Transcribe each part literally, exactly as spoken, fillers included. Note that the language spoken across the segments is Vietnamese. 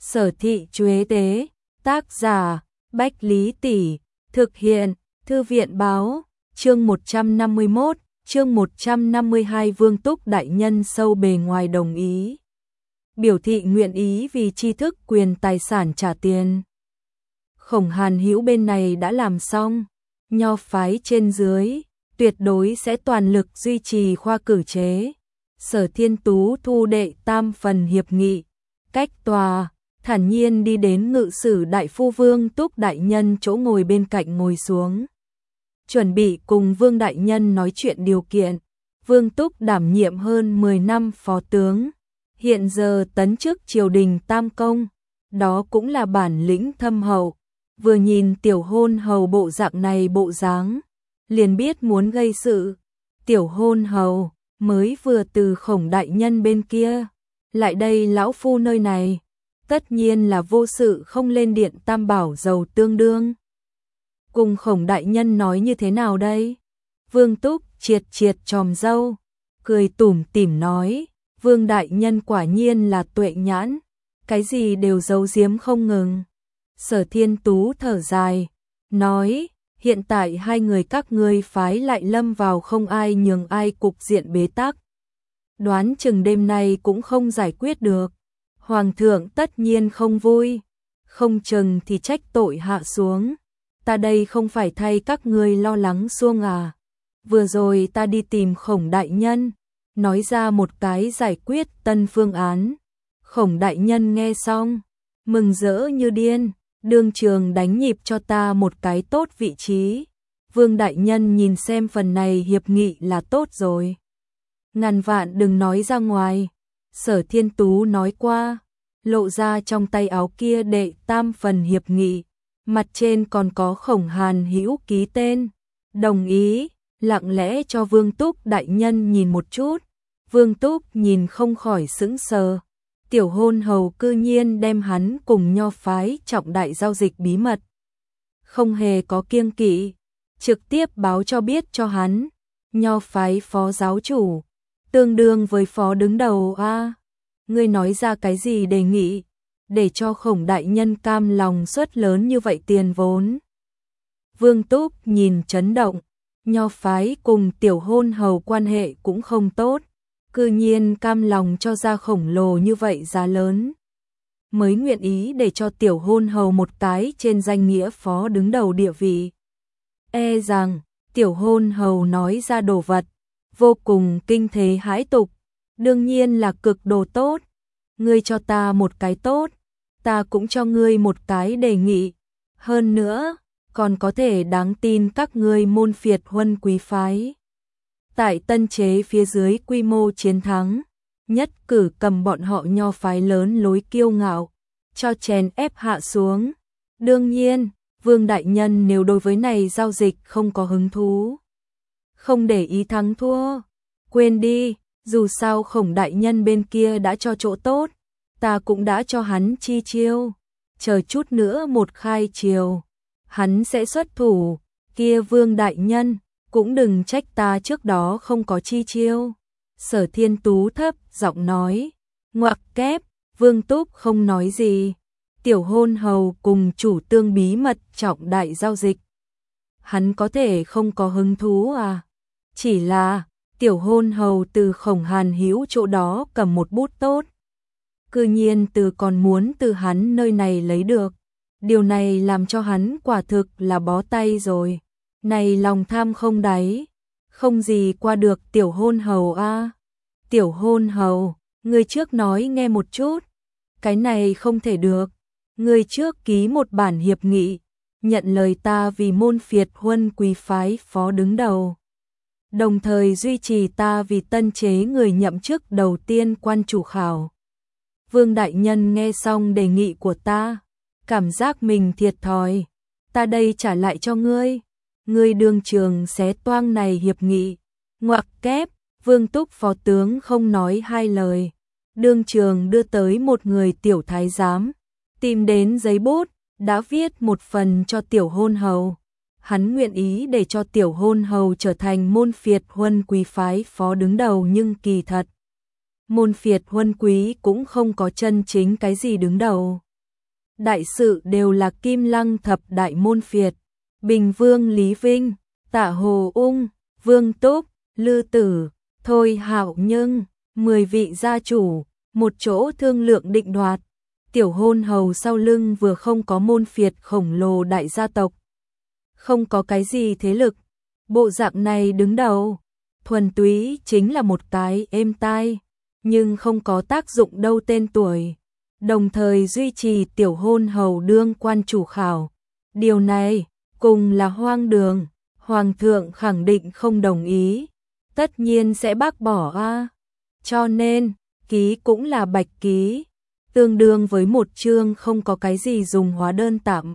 Sở Thị Chuế Tế, tác giả, Bách Lý Tỷ, thực hiện, Thư viện Báo, chương một trăm năm mươi mốt, chương một trăm năm mươi hai Vương Túc đại nhân sâu bề ngoài đồng ý. Biểu thị nguyện ý vì tri thức quyền tài sản trả tiền. Khổng Hàn Hữu bên này đã làm xong, Nho phái trên dưới, tuyệt đối sẽ toàn lực duy trì khoa cử chế. Sở Thiên Tú thu đệ tam phần hiệp nghị, cách tòa, thản nhiên đi đến ngự sử đại phu Vương Túc đại nhân chỗ ngồi bên cạnh ngồi xuống. Chuẩn bị cùng Vương đại nhân nói chuyện điều kiện. Vương Túc đảm nhiệm hơn mười năm phó tướng, hiện giờ tấn chức triều đình tam công, đó cũng là bản lĩnh thâm hậu. Vừa nhìn tiểu hôn hầu bộ dạng này bộ dáng, liền biết muốn gây sự. Tiểu hôn hầu mới vừa từ Khổng đại nhân bên kia lại đây lão phu nơi này, tất nhiên là vô sự không lên điện tam bảo dầu tương đương. Cùng Khổng đại nhân nói như thế nào đây? Vương Túc triệt triệt chòm râu, cười tủm tỉm nói, Vương đại nhân quả nhiên là tuệ nhãn, cái gì đều giấu giếm không ngừng. Sở Thiên Tú thở dài, nói, hiện tại hai người các ngươi phái lại lâm vào không ai nhường ai cục diện bế tắc. Đoán chừng đêm nay cũng không giải quyết được. Hoàng thượng tất nhiên không vui, không chừng thì trách tội hạ xuống. Ta đây không phải thay các ngươi lo lắng xuông à. Vừa rồi ta đi tìm Khổng đại nhân, nói ra một cái giải quyết tân phương án. Khổng đại nhân nghe xong, mừng rỡ như điên, đương trường đánh nhịp cho ta một cái tốt vị trí. Vương đại nhân nhìn xem phần này hiệp nghị là tốt rồi. Ngàn vạn đừng nói ra ngoài. Sở Thiên Tú nói qua, lộ ra trong tay áo kia đệ tam phần hiệp nghị, mặt trên còn có Khổng Hàn Hữu ký tên, đồng ý, lặng lẽ cho Vương Túc đại nhân nhìn một chút. Vương Túc nhìn không khỏi sững sờ, tiểu hôn hầu cư nhiên đem hắn cùng Nho phái trọng đại giao dịch bí mật, không hề có kiêng kỵ, trực tiếp báo cho biết cho hắn. Nho phái phó giáo chủ, tương đương với phó đứng đầu a. À, ngươi nói ra cái gì đề nghị, để cho Khổng đại nhân cam lòng xuất lớn như vậy tiền vốn. Vương Túc nhìn chấn động, Nho phái cùng tiểu hôn hầu quan hệ cũng không tốt, cư nhiên cam lòng cho ra khổng lồ như vậy giá lớn, mới nguyện ý để cho tiểu hôn hầu một cái trên danh nghĩa phó đứng đầu địa vị. E rằng tiểu hôn hầu nói ra đồ vật vô cùng kinh thế hãi tục, đương nhiên là cực đồ tốt. Ngươi cho ta một cái tốt, ta cũng cho ngươi một cái đề nghị, hơn nữa còn có thể đáng tin các ngươi môn phiệt huân quý phái. Tại tân chế phía dưới quy mô chiến thắng, nhất cử cầm bọn họ Nho phái lớn lối kiêu ngạo, cho chèn ép hạ xuống. Đương nhiên, Vương đại nhân nếu đối với này giao dịch không có hứng thú, không để ý thắng thua, quên đi, dù sao Khổng đại nhân bên kia đã cho chỗ tốt, ta cũng đã cho hắn chi chiêu, chờ chút nữa một khai chiều, hắn sẽ xuất thủ, kia Vương đại nhân cũng đừng trách ta trước đó không có chi chiêu. Sở Thiên Tú thấp giọng nói, ngoặc kép. Vương Túc không nói gì. Tiểu hôn hầu cùng chủ tương bí mật trọng đại giao dịch, hắn có thể không có hứng thú à? Chỉ là tiểu hôn hầu từ Khổng Hàn Hữu chỗ đó cầm một bút tốt, cư nhiên từ còn muốn từ hắn nơi này lấy được, điều này làm cho hắn quả thực là bó tay rồi. Này lòng tham không đáy, không gì qua được tiểu hôn hầu a. À. Tiểu hôn hầu, ngươi trước nói nghe một chút, cái này không thể được. Ngươi trước ký một bản hiệp nghị, nhận lời ta vì môn phiệt huân quý phái phó đứng đầu, đồng thời duy trì ta vì tân chế người nhậm chức đầu tiên quan chủ khảo. Vương đại nhân nghe xong đề nghị của ta, cảm giác mình thiệt thòi, ta đây trả lại cho ngươi. Ngươi đương trường xé toang này hiệp nghị, ngoặc kép. Vương Túc phó tướng không nói hai lời, đương trường đưa tới một người tiểu thái giám, tìm đến giấy bút, đã viết một phần cho tiểu hôn hầu. Hắn nguyện ý để cho tiểu hôn hầu trở thành môn phiệt huân quý phái phó đứng đầu, nhưng kỳ thật môn phiệt huân quý cũng không có chân chính cái gì đứng đầu. đại sự đều là Kim Lăng thập đại môn phiệt, Bình Vương Lý Vinh, Tạ Hồ Ung, Vương Túc, Lư Tử, Thôi Hạo Nhưng, mười vị gia chủ, một chỗ thương lượng định đoạt. Tiểu hôn hầu sau lưng vừa không có môn phiệt khổng lồ đại gia tộc, không có cái gì thế lực, bộ dạng này đứng đầu, thuần túy chính là một cái êm tai, nhưng không có tác dụng đâu tên tuổi, đồng thời duy trì tiểu hôn hầu đương quan chủ khảo. Điều này, cùng là hoang đường, Hoàng thượng khẳng định không đồng ý, tất nhiên sẽ bác bỏ a. Cho nên, ký cũng là bạch ký, tương đương với một chương không có cái gì dùng hóa đơn tạm.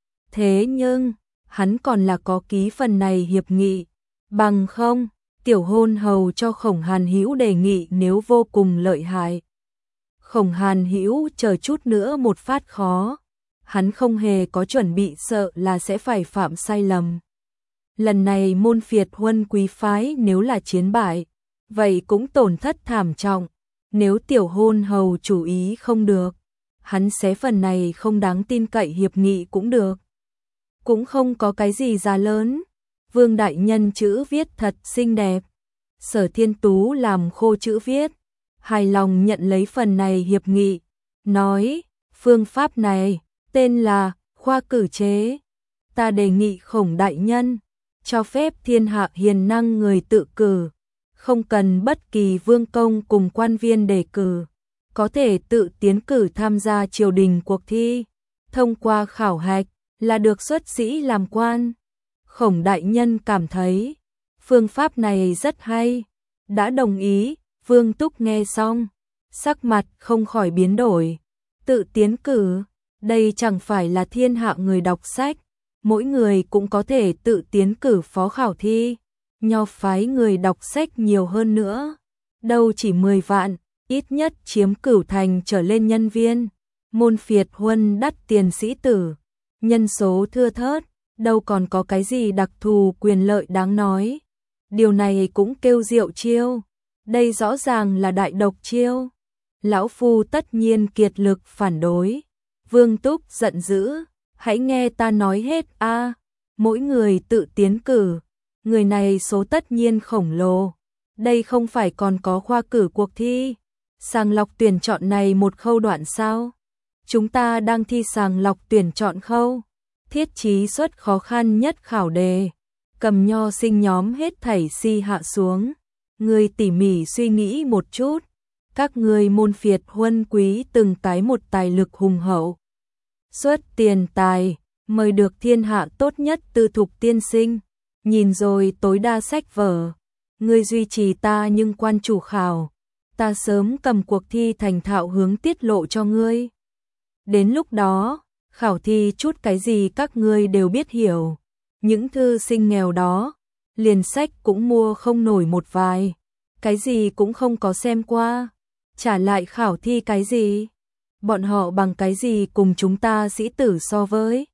Thế nhưng, hắn còn là có ký phần này hiệp nghị, bằng không, tiểu hôn hầu cho Khổng Hàn Hữu đề nghị nếu vô cùng lợi hại. Khổng Hàn Hữu chờ chút nữa một phát khó, hắn không hề có chuẩn bị sợ là sẽ phải phạm sai lầm. Lần này môn phiệt huân quý phái nếu là chiến bại, vậy cũng tổn thất thảm trọng, nếu tiểu hôn hầu chủ ý không được, hắn xé phần này không đáng tin cậy hiệp nghị cũng được. Cũng không có cái gì giá lớn, Vương đại nhân chữ viết thật xinh đẹp, Sở Thiên Tú làm khô chữ viết, hài lòng nhận lấy phần này hiệp nghị, nói, phương pháp này, tên là khoa cử chế, ta đề nghị Khổng đại nhân, cho phép thiên hạ hiền năng người tự cử, không cần bất kỳ vương công cùng quan viên đề cử, có thể tự tiến cử tham gia triều đình cuộc thi, thông qua khảo hạch là được xuất sĩ làm quan. Khổng đại nhân cảm thấy phương pháp này rất hay, đã đồng ý. Vương Túc nghe xong, sắc mặt không khỏi biến đổi, tự tiến cử, đây chẳng phải là thiên hạ người đọc sách, mỗi người cũng có thể tự tiến cử phó khảo thi, nho phái người đọc sách nhiều hơn nữa, đâu chỉ mười vạn, ít nhất chiếm cửu thành trở lên nhân viên, môn phiệt huân đắt tiền sĩ tử, nhân số thưa thớt, đâu còn có cái gì đặc thù quyền lợi đáng nói. Điều này cũng kêu diệu chiêu, đây rõ ràng là đại độc chiêu. Lão phu tất nhiên kiệt lực phản đối. Vương Túc giận dữ, hãy nghe ta nói hết a, mỗi người tự tiến cử, người này số tất nhiên khổng lồ. Đây không phải còn có khoa cử cuộc thi, sàng lọc tuyển chọn này một khâu đoạn sao? Chúng ta đang thi sàng lọc tuyển chọn khâu, thiết trí xuất khó khăn nhất khảo đề, cầm nho sinh nhóm hết thảy si hạ xuống. Người tỉ mỉ suy nghĩ một chút, các người môn phiệt huân quý từng cái một tài lực hùng hậu, xuất tiền tài, mời được thiên hạ tốt nhất tư thục tiên sinh, nhìn rồi tối đa sách vở, ngươi duy trì ta nhưng quan chủ khảo, ta sớm cầm cuộc thi thành thạo hướng tiết lộ cho ngươi. Đến lúc đó, khảo thi chút cái gì các ngươi đều biết hiểu, những thư sinh nghèo đó, liền sách cũng mua không nổi một vài, cái gì cũng không có xem qua, trả lại khảo thi cái gì? Bọn họ bằng cái gì cùng chúng ta sĩ tử so với?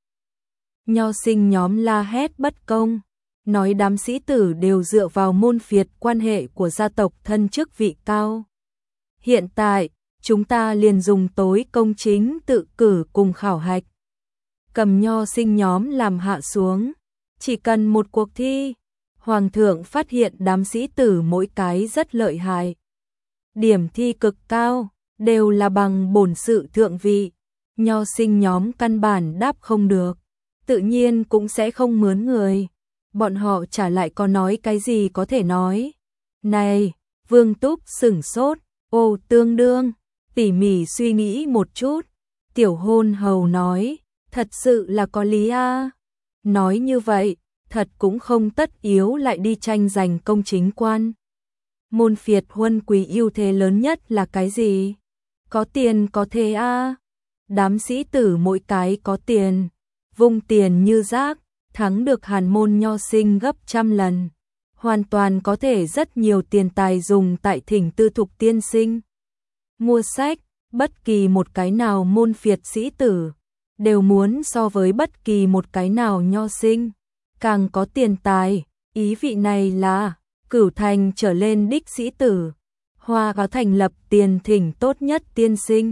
Nho sinh nhóm la hét bất công, nói đám sĩ tử đều dựa vào môn phiệt quan hệ của gia tộc thân chức vị cao. Hiện tại, chúng ta liền dùng tối công chính tự cử cùng khảo hạch. Cầm nho sinh nhóm làm hạ xuống, chỉ cần một cuộc thi. Hoàng thượng phát hiện đám sĩ tử mỗi cái rất lợi hại, điểm thi cực cao, đều là bằng bổn sự thượng vị, nho sinh nhóm căn bản đáp không được, tự nhiên cũng sẽ không mướn người, bọn họ trả lại có nói cái gì có thể nói. Này, Vương Túc sửng sốt, ô tương đương, tỉ mỉ suy nghĩ một chút, tiểu hôn hầu nói, thật sự là có lý a. Nói như vậy, thật cũng không tất yếu lại đi tranh giành công chính quan. Môn phiệt huân quý ưu thế lớn nhất là cái gì? Có tiền có thế a. Đám sĩ tử mỗi cái có tiền, vung tiền như rác, thắng được hàn môn nho sinh gấp trăm lần. Hoàn toàn có thể rất nhiều tiền tài dùng tại thỉnh tư thục tiên sinh. Mua sách, bất kỳ một cái nào môn phiệt sĩ tử, đều muốn so với bất kỳ một cái nào nho sinh. Càng có tiền tài, ý vị này là cửu thành trở lên đích sĩ tử, hoa có thành lập tiền thỉnh tốt nhất tiên sinh,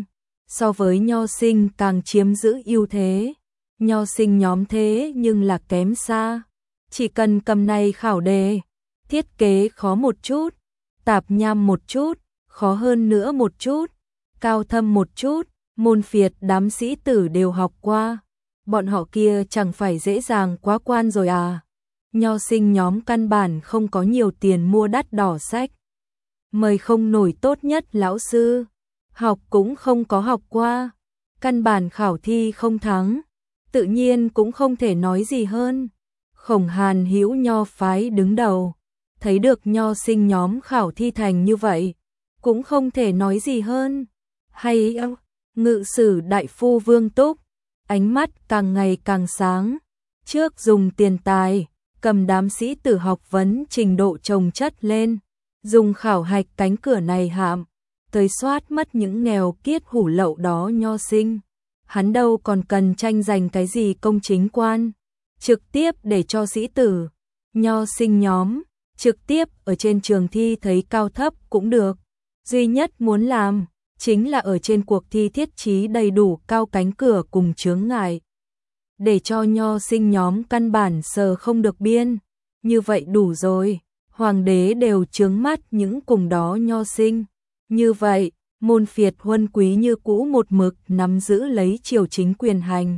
so với nho sinh càng chiếm giữ ưu thế. Nho sinh nhóm thế nhưng là kém xa. Chỉ cần cầm này khảo đề, thiết kế khó một chút, tạp nham một chút, khó hơn nữa một chút, cao thâm một chút, môn phiệt đám sĩ tử đều học qua. Bọn họ kia chẳng phải dễ dàng quá quan rồi à. Nho sinh nhóm căn bản không có nhiều tiền mua đắt đỏ sách. Mời không nổi tốt nhất lão sư. Học cũng không có học qua. Căn bản khảo thi không thắng. Tự nhiên cũng không thể nói gì hơn. Khổng Hàn hữu nho phái đứng đầu. Thấy được nho sinh nhóm khảo thi thành như vậy. Cũng không thể nói gì hơn. Hay ơ, ngự sử đại phu Vương Túc. Ánh mắt càng ngày càng sáng. Trước dùng tiền tài, cầm đám sĩ tử học vấn trình độ chồng chất lên. Dùng khảo hạch cánh cửa này hạm. Tới soát mất những nghèo kiết hủ lậu đó nho sinh. Hắn đâu còn cần tranh giành cái gì công chính quan. Trực tiếp để cho sĩ tử, nho sinh nhóm, trực tiếp ở trên trường thi thấy cao thấp cũng được. Duy nhất muốn làm, chính là ở trên cuộc thi thiết trí đầy đủ cao cánh cửa cùng chướng ngại. Để cho nho sinh nhóm căn bản sờ không được biên. Như vậy đủ rồi, hoàng đế đều chướng mắt những cùng đó nho sinh. Như vậy, môn phiệt huân quý như cũ một mực nắm giữ lấy triều chính quyền hành.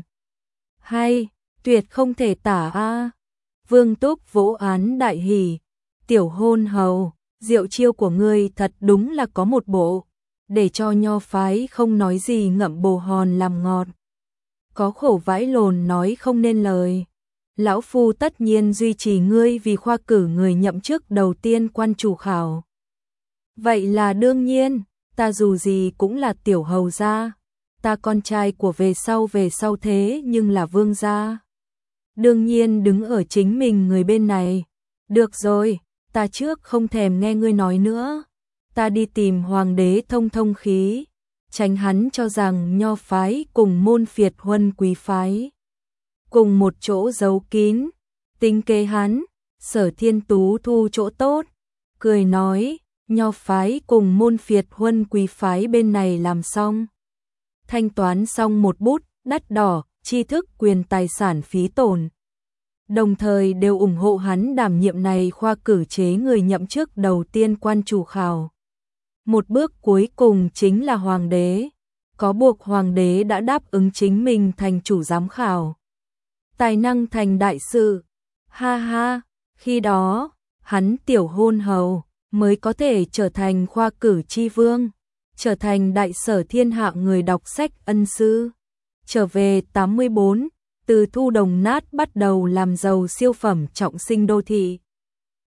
Hay, tuyệt không thể tả a. Vương Túc vỗ án đại hỉ, tiểu hôn hầu, diệu chiêu của ngươi thật đúng là có một bộ, để cho nho phái không nói gì ngậm bồ hòn làm ngọt. Có khổ vãi lồn nói không nên lời. Lão phu tất nhiên duy trì ngươi vì khoa cử người nhậm chức đầu tiên quan chủ khảo. Vậy là đương nhiên, ta dù gì cũng là tiểu hầu gia, ta con trai của về sau về sau thế nhưng là vương gia. Đương nhiên đứng ở chính mình người bên này. Được rồi, ta trước không thèm nghe ngươi nói nữa. Ta đi tìm hoàng đế thông thông khí, tránh hắn cho rằng nho phái cùng môn phiệt huân quý phái cùng một chỗ giấu kín, tính kế hắn. Sở Thiên Tú thu chỗ tốt, cười nói, nho phái cùng môn phiệt huân quý phái bên này làm xong. Thanh toán xong một bút đắt đỏ, tri thức quyền tài sản phí tổn. Đồng thời đều ủng hộ hắn đảm nhiệm này khoa cử chế người nhậm chức đầu tiên quan chủ khảo. Một bước cuối cùng chính là hoàng đế. Có buộc hoàng đế đã đáp ứng chính mình thành chủ giám khảo. Tài năng thành đại sự. Ha ha, khi đó, hắn tiểu hôn hầu mới có thể trở thành khoa cử chi vương, trở thành đại sở thiên hạ người đọc sách ân sư. Trở về tám mươi bốn, từ thu đồng nát bắt đầu làm giàu siêu phẩm trọng sinh đô thị.